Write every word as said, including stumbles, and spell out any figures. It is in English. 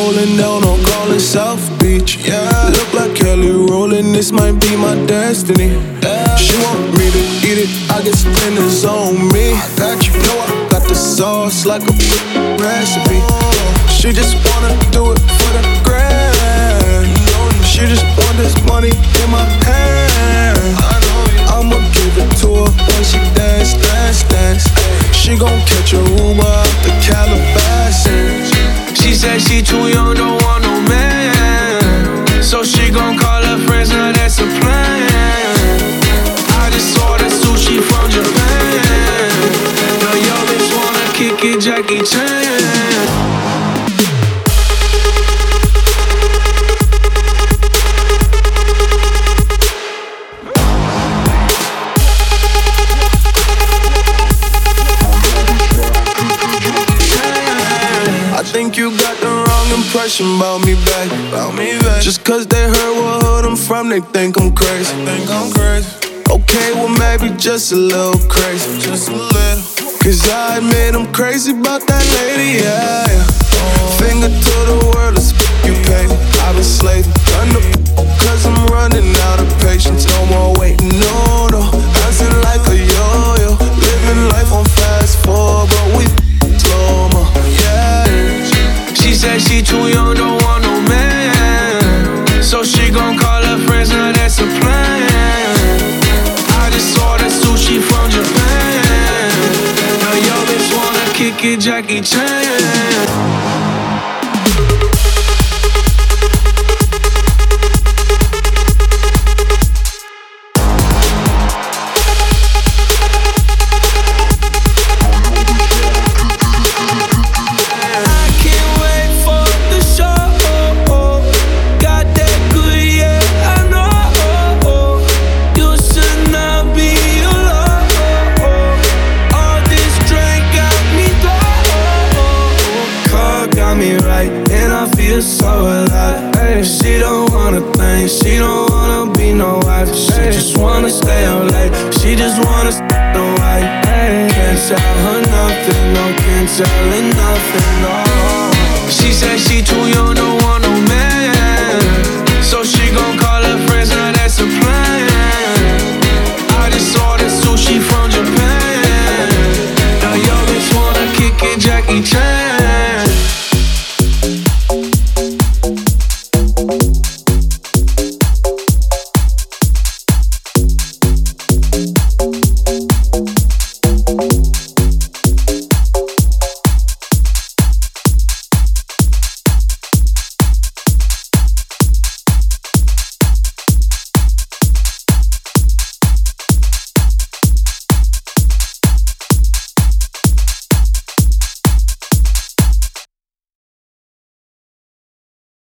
rolling down on calling South Beach. Yeah, look like Kelly rolling, this might be my destiny. Yeah. She want me to eat it, I get spinners on me. I got you, know I got the sauce like a recipe. She just wanna do it for the grand. She just want this money in my hand. I'ma give it to her when she dance, dance, dance. She gon' catch a Uber out the Calabasas. She said she too young, don't want no man. So she gon' call her friends, now that's a plan. I just ordered sushi from Japan. Now yo bitch wanna kick it, Jackie Chan. I think you got the wrong impression about me, back. About me, back. Just cause they heard what hood I'm from, they think I'm crazy. They think I'm crazy. Okay, well maybe just a little crazy. Just a little. Cause I admit I'm crazy about that lady, yeah, yeah. Finger to the world, let's you pay. I've been slaving, done the cause I'm running out of patience. No more waiting, no, no. Dancing like a yo-yo. Living life on fast forward, but we slow-mo, yeah. She said she too young, don't want no man. So she gon' call her friends, now that's a plan. I just ordered sushi from Japan. Now yo bitch wanna kick it, Jackie Chan. So alive, ay. She don't wanna think, she don't wanna be no wife. She ay. Just wanna stay up late, she just wanna stay no white. Ay. Can't tell her nothing, no, can't tell her nothing, no. She said she too young, don't want no